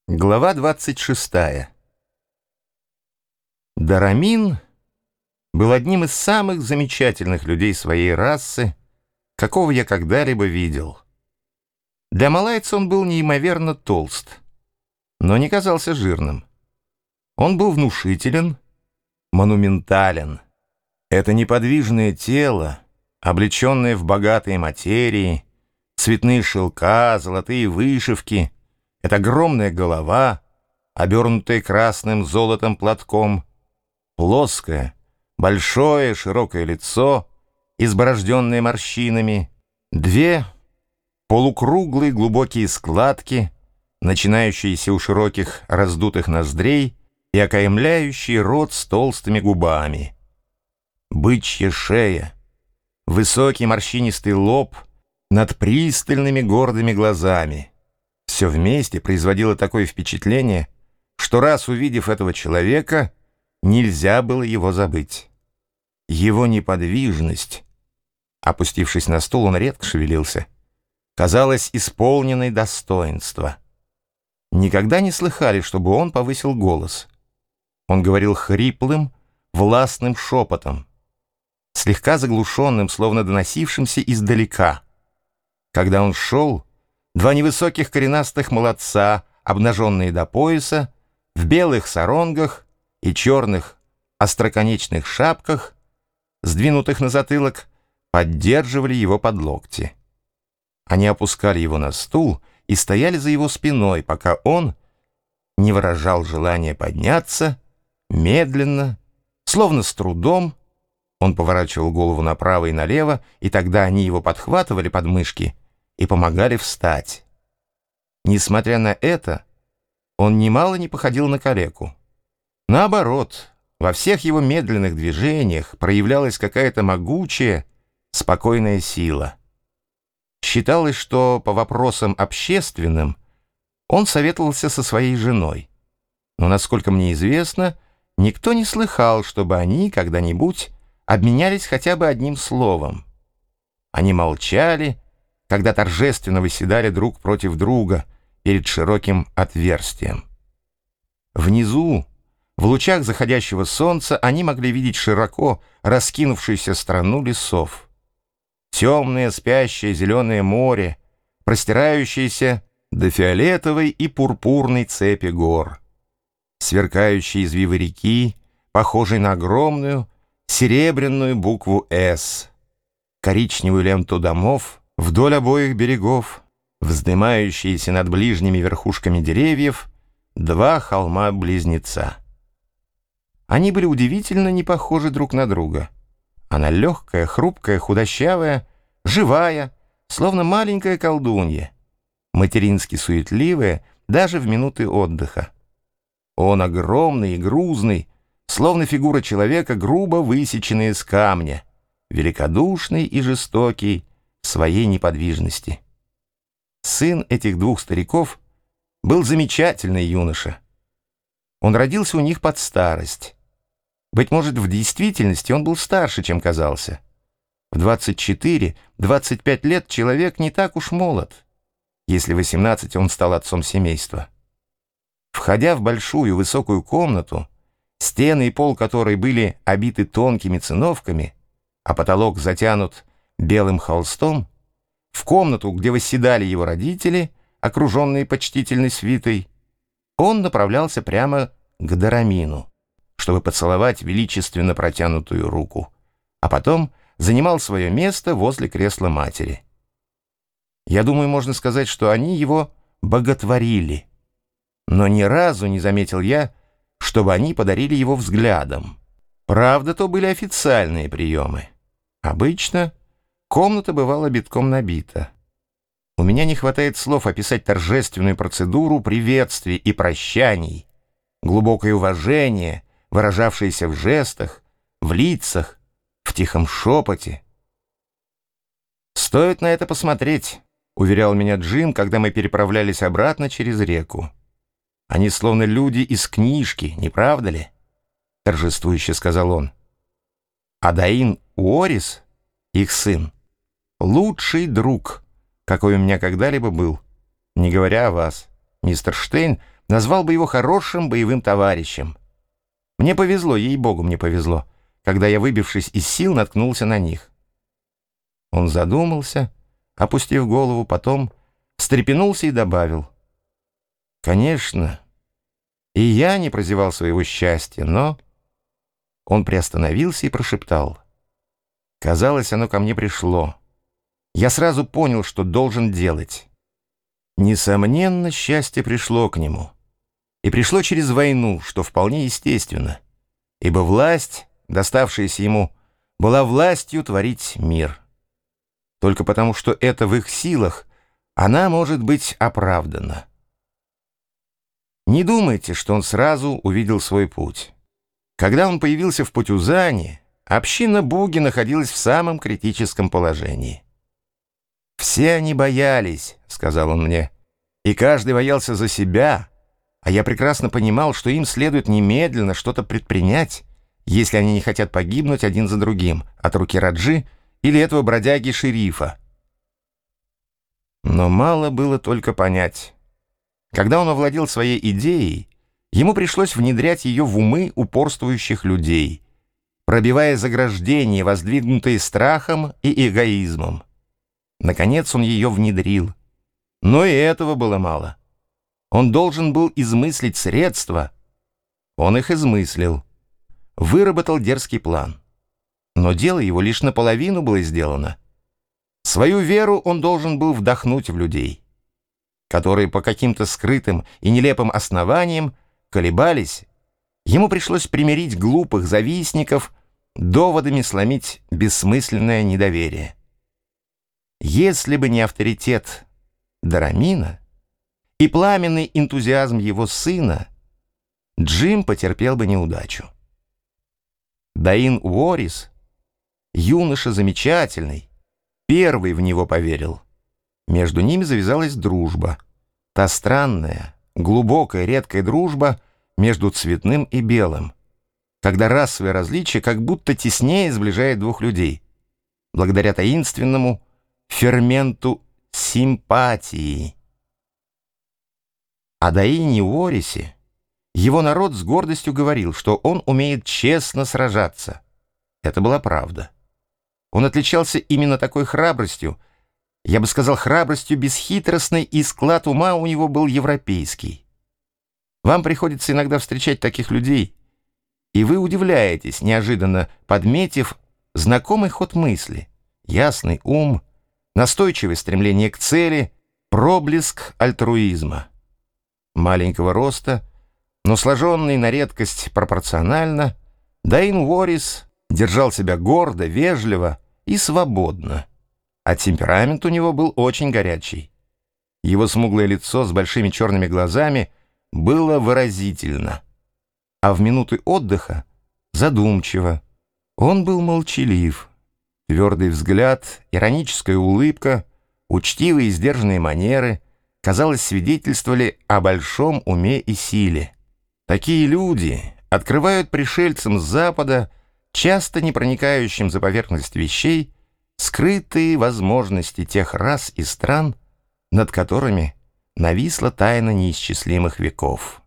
Глава 26. Дорамин был одним из самых замечательных людей своей расы, какого я когда-либо видел. Для малайца он был неимоверно толст, но не казался жирным. Он был внушителен, монументален. Это неподвижное тело, облеченное в богатые материи, цветные шелка, золотые вышивки, эта огромная голова, обернутая красным золотом платком, плоское, большое широкое лицо, изборожденное морщинами, две полукруглые глубокие складки, начинающиеся у широких раздутых ноздрей и окаймляющие рот с толстыми губами, бычья шея, высокий морщинистый лоб над пристальными гордыми глазами. Все вместе производило такое впечатление, что раз увидев этого человека, нельзя было его забыть. Его неподвижность, опустившись на стул, он редко шевелился, казалась исполненной достоинства. Никогда не слыхали, чтобы он повысил голос. Он говорил хриплым, властным шепотом, слегка заглушенным, словно доносившимся издалека. Когда он шел, два невысоких коренастых молодца, обнаженные до пояса, в белых саронгах и черных остроконечных шапках, сдвинутых на затылок, поддерживали его под локти. Они опускали его на стул и стояли за его спиной, пока он не выражал желания подняться, медленно, словно с трудом. Он поворачивал голову направо и налево, и тогда они его подхватывали под мышки и помогали встать. Несмотря на это, он немало не походил на калеку. Наоборот, во всех его медленных движениях проявлялась какая-то могучая, спокойная сила. Считалось, что по вопросам общественным он советовался со своей женой. Но, насколько мне известно, никто не слыхал, чтобы они когда-нибудь обменялись хотя бы одним словом. Они молчали, когда торжественно выседали друг против друга перед широким отверстием. Внизу, в лучах заходящего солнца, они могли видеть широко раскинувшуюся страну лесов. Темное, спящее зеленое море, простирающееся до фиолетовой и пурпурной цепи гор. Сверкающие извивы реки, похожей на огромную серебряную букву «С», коричневую ленту домов вдоль обоих берегов, вздымающиеся над ближними верхушками деревьев, два холма-близнеца. Они были удивительно не похожи друг на друга. Она легкая, хрупкая, худощавая, живая, словно маленькая колдунья, матерински суетливая даже в минуты отдыха. Он огромный и грузный, словно фигура человека, грубо высеченная из камня, великодушный и жестокий в своей неподвижности. Сын этих двух стариков был замечательный юноша. Он родился у них под старость. Быть может, в действительности он был старше, чем казался. В 24-25 лет человек не так уж молод, если в 18 он стал отцом семейства. Входя в большую высокую комнату, стены и пол которой были обиты тонкими циновками, а потолок затянут белым холстом, в комнату, где восседали его родители, окруженные почтительной свитой, он направлялся прямо к Дорамину, чтобы поцеловать величественно протянутую руку, а потом занимал свое место возле кресла матери. Я думаю, можно сказать, что они его боготворили, но ни разу не заметил я, чтобы они подарили его взглядом. Правда, то были официальные приемы. Обычно комната бывала битком набита. У меня не хватает слов описать торжественную процедуру приветствий и прощаний, глубокое уважение, выражавшееся в жестах, в лицах, в тихом шепоте. «Стоит на это посмотреть», — уверял меня Джим, когда мы переправлялись обратно через реку. «Они словно люди из книжки, не правда ли?» — торжествующе сказал он. «Адаин Уорис, их сын, лучший друг, какой у меня когда-либо был, не говоря о вас. Мистер Штейн назвал бы его хорошим боевым товарищем. Мне повезло, ей-богу, мне повезло, когда я, выбившись из сил, наткнулся на них. Он задумался, опустив голову, потом встрепенулся и добавил: «Конечно, и я не прозевал своего счастья, но...» Он приостановился и прошептал: «Казалось, оно ко мне пришло. Я сразу понял, что должен делать». Несомненно, счастье пришло к нему. И пришло через войну, что вполне естественно, ибо власть, доставшаяся ему, была властью творить мир. Только потому, что это в их силах, она может быть оправдана. Не думайте, что он сразу увидел свой путь. Когда он появился в Потюзане, община Буги находилась в самом критическом положении. «Все они боялись», — сказал он мне, — «и каждый боялся за себя, а я прекрасно понимал, что им следует немедленно что-то предпринять, если они не хотят погибнуть один за другим от руки Раджи или этого бродяги-шерифа». Но мало было только понять. Когда он овладел своей идеей, ему пришлось внедрять ее в умы упорствующих людей, пробивая заграждения, воздвигнутые страхом и эгоизмом. Наконец он ее внедрил. Но и этого было мало. Он должен был измыслить средства. Он их измыслил. Выработал дерзкий план. Но дело его лишь наполовину было сделано. Свою веру он должен был вдохнуть в людей, которые по каким-то скрытым и нелепым основаниям колебались. Ему пришлось примирить глупых завистников, доводами сломить бессмысленное недоверие. Если бы не авторитет Дорамина и пламенный энтузиазм его сына, Джим потерпел бы неудачу. Даин Уоррис, юноша замечательный, первый в него поверил. Между ними завязалась дружба. Та странная, глубокая, редкая дружба между цветным и белым, когда расовое различие как будто теснее сближает двух людей, благодаря таинственному ферменту симпатии. О Даине Уоррисе его народ с гордостью говорил, что он умеет честно сражаться. Это была правда. Он отличался именно такой храбростью, я бы сказал, храбростью бесхитростной, и склад ума у него был европейский. Вам приходится иногда встречать таких людей, и вы удивляетесь, неожиданно подметив знакомый ход мысли, ясный ум, настойчивое стремление к цели, проблеск альтруизма. Маленького роста, но сложенный на редкость пропорционально, Даин Уоррис держал себя гордо, вежливо и свободно, а темперамент у него был очень горячий. Его смуглое лицо с большими черными глазами было выразительно, а в минуты отдыха задумчиво. Он был молчалив. Твердый взгляд, ироническая улыбка, учтивые и сдержанные манеры, казалось, свидетельствовали о большом уме и силе. Такие люди открывают пришельцам с Запада, часто не проникающим за поверхность вещей, скрытые возможности тех рас и стран, над которыми нависла тайна неисчислимых веков.